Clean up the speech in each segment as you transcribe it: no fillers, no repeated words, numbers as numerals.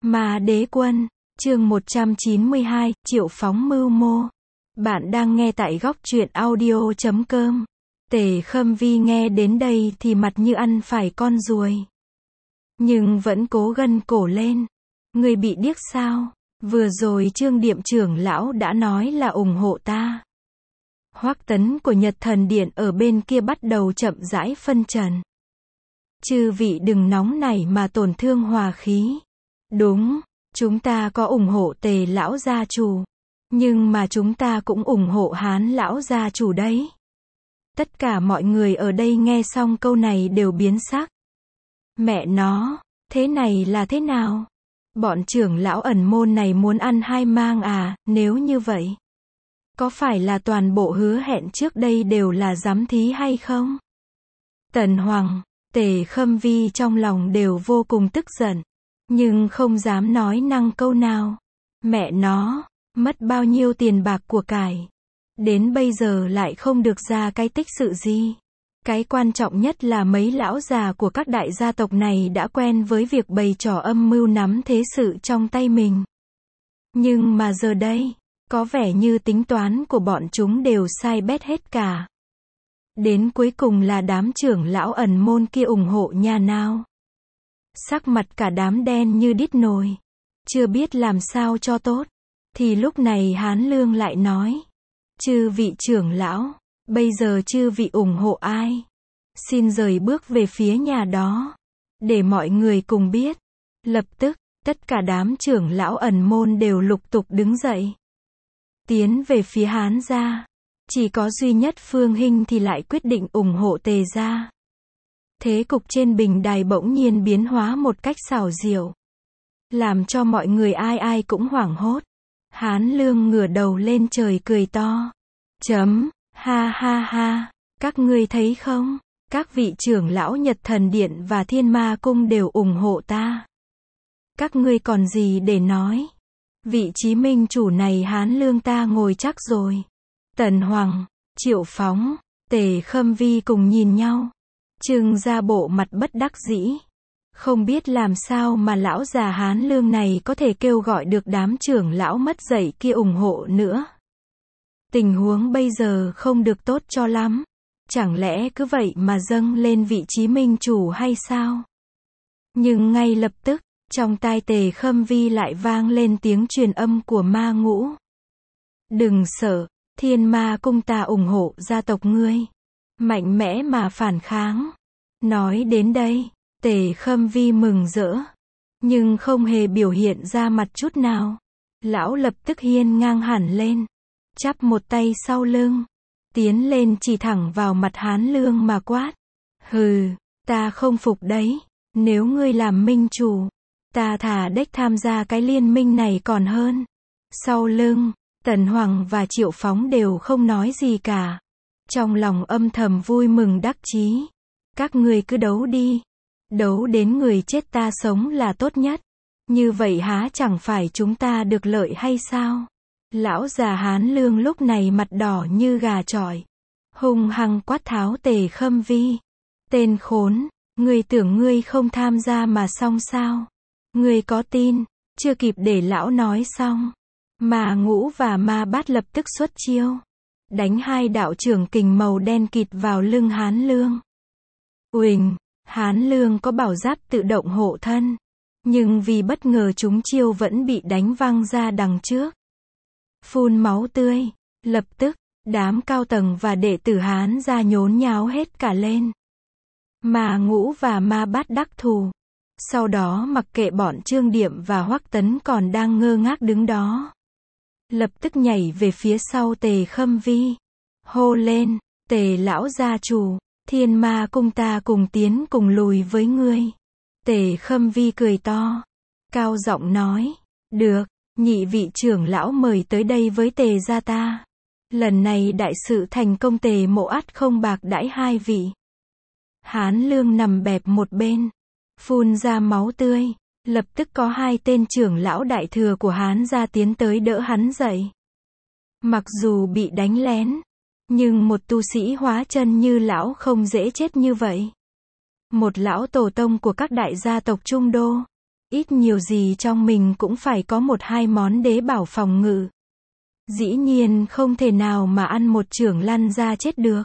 Ma Đế Quân, chương 192, Triệu Phóng mưu mô. Bạn đang nghe tại góc truyện audio.com. Tề Khâm Vi nghe đến đây thì mặt như ăn phải con ruồi. Nhưng vẫn cố gân cổ lên. Người bị điếc sao? Vừa rồi Trương Điệm trưởng lão đã nói là ủng hộ ta. Hoắc Tấn của Nhật Thần Điện ở bên kia bắt đầu chậm rãi phân trần. Chư vị đừng nóng nảy mà tổn thương hòa khí. Đúng, chúng ta có ủng hộ Tề lão gia chủ. Nhưng mà chúng ta cũng ủng hộ Hán lão gia chủ đấy. Tất cả mọi người ở đây nghe xong câu này đều biến sắc. Mẹ nó, thế này là thế nào? Bọn trưởng lão ẩn môn này muốn ăn hai mang à, nếu như vậy? Có phải là toàn bộ hứa hẹn trước đây đều là giám thí hay không? Tần Hoàng, Tề Khâm Vi trong lòng đều vô cùng tức giận. Nhưng không dám nói năng câu nào. Mẹ nó, mất bao nhiêu tiền bạc của cải. Đến bây giờ lại không được ra cái tích sự gì. Cái quan trọng nhất là mấy lão già của các đại gia tộc này đã quen với việc bày trò âm mưu nắm thế sự trong tay mình. Nhưng mà giờ đây, có vẻ như tính toán của bọn chúng đều sai bét hết cả. Đến cuối cùng là đám trưởng lão ẩn môn kia ủng hộ nhà nào. Sắc mặt cả đám đen như đít nồi. Chưa biết làm sao cho tốt. Thì lúc này Hán Lương lại nói. Chư vị trưởng lão, bây giờ chư vị ủng hộ ai? Xin rời bước về phía nhà đó. Để mọi người cùng biết. Lập tức, tất cả đám trưởng lão ẩn môn đều lục tục đứng dậy. Tiến về phía Hán gia. Chỉ có duy nhất Phương Hinh thì lại quyết định ủng hộ Tề gia. Thế cục trên bình đài bỗng nhiên biến hóa một cách xảo diệu. Làm cho mọi người ai ai cũng hoảng hốt. Hán Lương ngửa đầu lên trời cười to. Ha ha ha, các ngươi thấy không? Các vị trưởng lão Nhật Thần Điện và Thiên Ma Cung đều ủng hộ ta. Các ngươi còn gì để nói? Vị trí minh chủ này Hán Lương ta ngồi chắc rồi. Tần Hoàng, Triệu Phóng, Tề Khâm Vi cùng nhìn nhau. Trưng ra bộ mặt bất đắc dĩ. Không biết làm sao mà lão già Hán Lương này có thể kêu gọi được đám trưởng lão mất dạy kia ủng hộ nữa. Tình huống bây giờ không được tốt cho lắm. Chẳng lẽ cứ vậy mà dâng lên vị trí minh chủ hay sao? Nhưng ngay lập tức, trong tai Tề Khâm Vi lại vang lên tiếng truyền âm của Ma Ngũ. Đừng sợ, Thiên Ma Cung ta ủng hộ gia tộc ngươi. Mạnh mẽ mà phản kháng. Nói đến đây, Tề Khâm Vi mừng rỡ. Nhưng không hề biểu hiện ra mặt chút nào. Lão lập tức hiên ngang hẳn lên. Chắp một tay sau lưng. Tiến lên chỉ thẳng vào mặt Hán Lương mà quát. Hừ, ta không phục đấy. Nếu ngươi làm minh chủ, ta thà đếch tham gia cái liên minh này còn hơn. Sau lưng, Tần Hoàng và Triệu Phóng đều không nói gì cả. Trong lòng âm thầm vui mừng đắc chí. Các ngươi cứ đấu đi. Đấu đến người chết ta sống là tốt nhất. Như vậy há chẳng phải chúng ta được lợi hay sao? Lão già Hán Lương lúc này mặt đỏ như gà chọi. Hung hăng quát tháo Tề Khâm Vi. Tên khốn, ngươi tưởng ngươi không tham gia mà xong sao? Ngươi có tin? Chưa kịp để lão nói xong. Ma Ngũ và Ma Bát lập tức xuất chiêu. Đánh hai đạo trưởng kình màu đen kịt vào lưng Hán Lương. Uỳnh, Hán Lương có bảo giáp tự động hộ thân. Nhưng vì bất ngờ chúng chiêu vẫn bị đánh văng ra đằng trước. Phun máu tươi. Lập tức, đám cao tầng và đệ tử Hán gia nhốn nháo hết cả lên. Ma Ngũ và Ma Bát đắc thù. Sau đó mặc kệ bọn Trương Điệm và Hoắc Tấn còn đang ngơ ngác đứng đó. Lập tức nhảy về phía sau Tề Khâm Vi. Hô lên, Tề lão gia chủ, Thiên Ma Cung ta cùng tiến cùng lùi với ngươi. Tề Khâm Vi cười to. Cao giọng nói. Được, nhị vị trưởng lão mời tới đây với Tề gia ta. Lần này đại sự thành công Tề mộ ắt không bạc đãi hai vị. Hán Lương nằm bẹp một bên. Phun ra máu tươi. Lập tức có hai tên trưởng lão đại thừa của Hán gia tiến tới đỡ hắn dậy. Mặc dù bị đánh lén, nhưng một tu sĩ hóa chân như lão không dễ chết như vậy. Một lão tổ tông của các đại gia tộc Trung Đô. ít nhiều gì trong mình cũng phải có một hai món đế bảo phòng ngự. Dĩ nhiên không thể nào mà ăn một chưởng lăn ra chết được.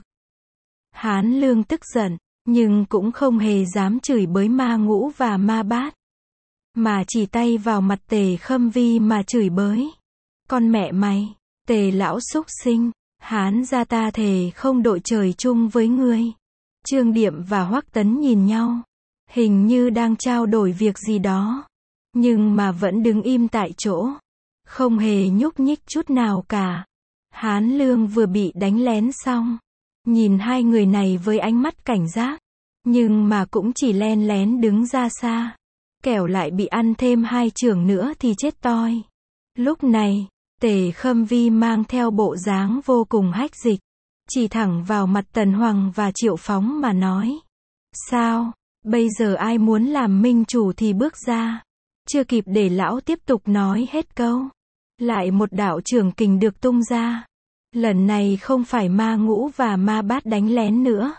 Hán Lương tức giận, nhưng cũng không hề dám chửi bới Ma Ngũ và Ma Bát, mà chỉ tay vào mặt Tề Khâm Vi mà chửi bới. Con mẹ mày, Tề lão súc sinh, Hán gia ta thề không đội trời chung với ngươi. Trương Điệm và Hoắc Tấn nhìn nhau, hình như đang trao đổi việc gì đó, nhưng mà vẫn đứng im tại chỗ, không hề nhúc nhích chút nào cả. Hán Lương vừa bị đánh lén xong, nhìn hai người này với ánh mắt cảnh giác, nhưng mà cũng chỉ len lén đứng ra xa, kẻo lại bị ăn thêm hai chưởng nữa thì chết toi. Lúc này, Tề Khâm Vi mang theo bộ dáng vô cùng hách dịch, chỉ thẳng vào mặt Tần Hoàng và Triệu Phóng mà nói. Sao, bây giờ ai muốn làm minh chủ thì bước ra. Chưa kịp để lão tiếp tục nói hết câu, lại một đạo chưởng kình được tung ra. Lần này không phải Ma Ngũ và Ma Bát đánh lén nữa,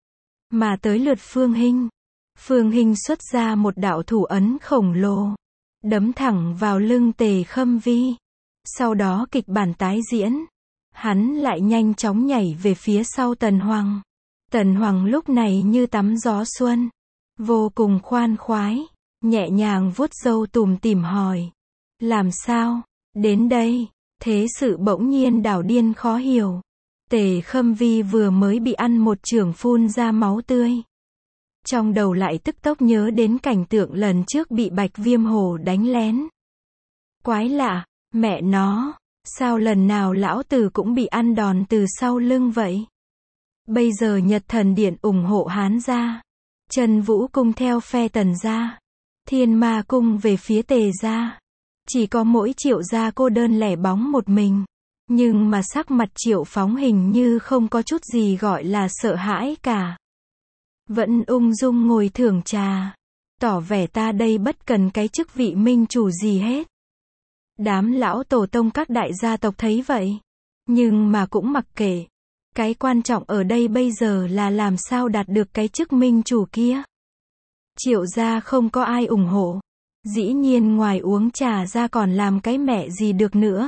mà tới lượt Phương Hinh. Phương Hinh xuất ra một đạo thủ ấn khổng lồ, đấm thẳng vào lưng Tề Khâm Vi. Sau đó kịch bản tái diễn, hắn lại nhanh chóng nhảy về phía sau Tần Hoàng. Tần Hoàng lúc này như tắm gió xuân, vô cùng khoan khoái, nhẹ nhàng vuốt râu tủm tỉm hỏi. Làm sao? Đến đây, thế sự bỗng nhiên đảo điên khó hiểu. Tề Khâm Vi vừa mới bị ăn một chưởng phun ra máu tươi. Trong đầu lại tức tốc nhớ đến cảnh tượng lần trước bị Bạch Viêm Hổ đánh lén. Quái lạ, mẹ nó, sao lần nào lão tử cũng bị ăn đòn từ sau lưng vậy? Bây giờ Nhật Thần Điện ủng hộ Hán gia, Trần Vũ Cung theo phe Tần gia, Thiên Ma Cung về phía Tề gia. Chỉ có mỗi Triệu gia cô đơn lẻ bóng một mình. Nhưng mà sắc mặt Triệu Phóng hình như không có chút gì gọi là sợ hãi cả. Vẫn ung dung ngồi thưởng trà, tỏ vẻ ta đây bất cần cái chức vị minh chủ gì hết. Đám lão tổ tông các đại gia tộc thấy vậy, nhưng mà cũng mặc kệ. Cái quan trọng ở đây bây giờ là làm sao đạt được cái chức minh chủ kia. Triệu gia không có ai ủng hộ, dĩ nhiên ngoài uống trà ra còn làm cái mẹ gì được nữa.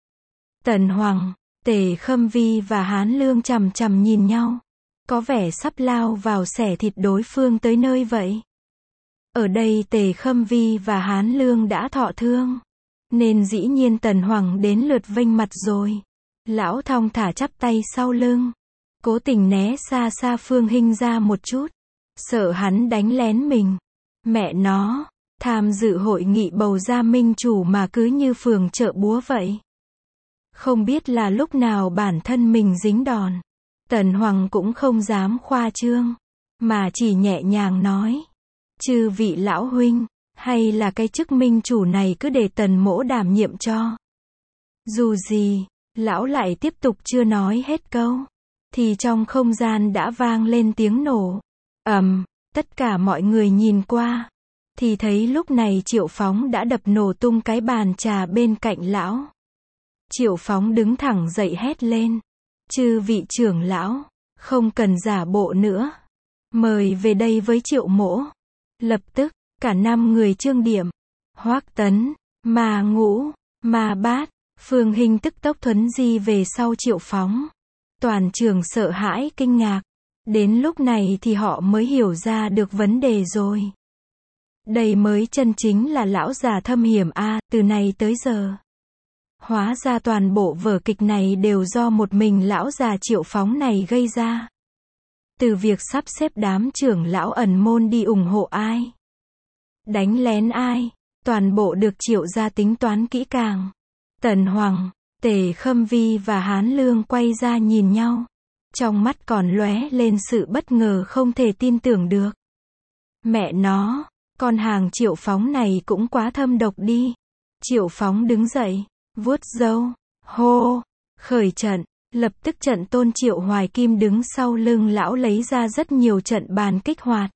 Tần Hoàng, Tề Khâm Vi và Hán Lương chằm chằm nhìn nhau, có vẻ sắp lao vào xẻ thịt đối phương tới nơi vậy. Ở đây Tề Khâm Vi và Hán Lương đã thọ thương, nên dĩ nhiên Tần Hoàng đến lượt vênh mặt rồi. Lão thong thả chắp tay sau lưng, cố tình né xa xa Phương Hinh ra một chút, sợ hắn đánh lén mình. Mẹ nó, tham dự hội nghị bầu ra minh chủ mà cứ như phường chợ búa vậy. Không biết là lúc nào bản thân mình dính đòn. Tần Hoàng cũng không dám khoa trương, mà chỉ nhẹ nhàng nói. Chư vị lão huynh, hay là cái chức minh chủ này cứ để Tần mỗ đảm nhiệm cho. Dù gì, lão lại tiếp tục chưa nói hết câu, thì trong không gian đã vang lên tiếng nổ. Tất cả mọi người nhìn qua, thì thấy lúc này Triệu Phóng đã đập nổ tung cái bàn trà bên cạnh lão. Triệu Phóng đứng thẳng dậy hét lên. Chư vị trưởng lão, không cần giả bộ nữa. Mời về đây với Triệu mỗ. Lập tức, cả 5 người Trương Điểm, Hoắc Tấn, Ma Ngũ, Ma Bát, Phương Hinh tức tốc thuấn di về sau Triệu Phóng. Toàn trường sợ hãi kinh ngạc. Đến lúc này thì họ mới hiểu ra được vấn đề rồi. Đây mới chân chính là lão già thâm hiểm a, từ nay tới giờ. Hóa ra toàn bộ vở kịch này đều do một mình lão già Triệu Phóng này gây ra. Từ việc sắp xếp đám trưởng lão ẩn môn đi ủng hộ ai, đánh lén ai, toàn bộ được Triệu gia tính toán kỹ càng. Tần Hoàng, Tề Khâm Vi và Hán Lương quay ra nhìn nhau, trong mắt còn lóe lên sự bất ngờ không thể tin tưởng được. Mẹ nó, con hàng Triệu Phóng này cũng quá thâm độc đi. Triệu Phóng đứng dậy, vuốt râu, hô, khởi trận. Lập tức trận tôn Triệu Hoài Kim đứng sau lưng lão lấy ra rất nhiều trận bàn kích hoạt.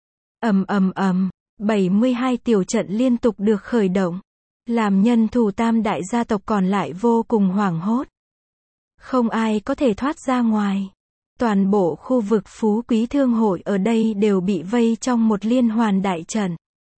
72 tiểu trận liên tục được khởi động, làm nhân thủ tam đại gia tộc còn lại vô cùng hoảng hốt. Không ai có thể thoát ra ngoài. Toàn bộ khu vực Phú Quý Thương hội ở đây đều bị vây trong một liên hoàn đại trận.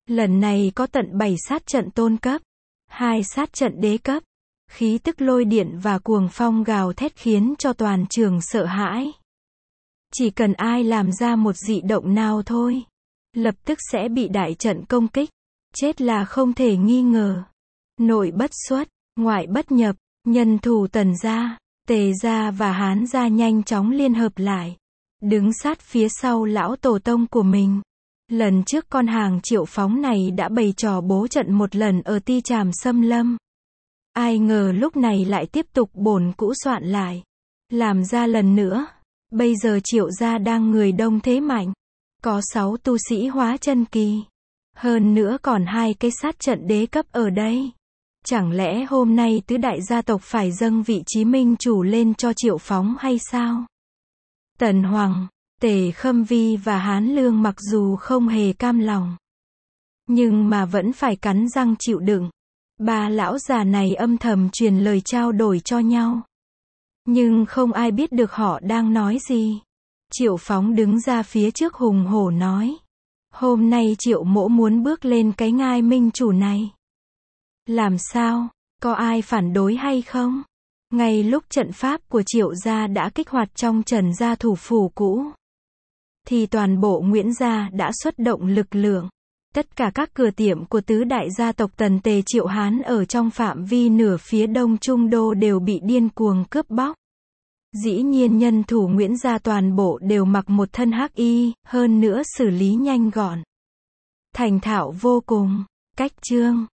Lần này có tận 7 sát trận tôn cấp, 2 sát trận đế cấp. Khí tức lôi điện và cuồng phong gào thét khiến cho toàn trường sợ hãi. Chỉ cần ai làm ra một dị động nào thôi, lập tức sẽ bị đại trận công kích. Chết là không thể nghi ngờ. Nội bất xuất, ngoại bất nhập, nhân thủ Tần gia, Tề gia và Hán gia nhanh chóng liên hợp lại, đứng sát phía sau lão tổ tông của mình. Lần trước con hàng Triệu Phóng này đã bày trò bố trận một lần ở Ti Tràm Xâm Lâm. Ai ngờ lúc này lại tiếp tục bổn cũ soạn lại, làm ra lần nữa. Bây giờ Triệu gia đang người đông thế mạnh, có 6 tu sĩ hóa chân kỳ, hơn nữa còn 2 cái sát trận đế cấp ở đây. Chẳng lẽ hôm nay tứ đại gia tộc phải dâng vị trí minh chủ lên cho Triệu Phóng hay sao? Tần Hoàng, Tề Khâm Vi và Hán Lương mặc dù không hề cam lòng, nhưng mà vẫn phải cắn răng chịu đựng. Ba lão già này âm thầm truyền lời trao đổi cho nhau, nhưng không ai biết được họ đang nói gì. Triệu Phóng đứng ra phía trước hùng hổ nói, hôm nay Triệu mỗ muốn bước lên cái ngai minh chủ này. Làm sao, có ai phản đối hay không? Ngay lúc trận pháp của Triệu gia đã kích hoạt trong Trần gia thủ phủ cũ, thì toàn bộ Nguyễn gia đã xuất động lực lượng. Tất cả các cửa tiệm của tứ đại gia tộc Tần Tề Triệu Hán ở trong phạm vi nửa phía đông Trung Đô đều bị điên cuồng cướp bóc. Dĩ nhiên nhân thủ Nguyễn gia toàn bộ đều mặc một thân hắc y, hơn nữa xử lý nhanh gọn, thành thạo vô cùng. Cách chương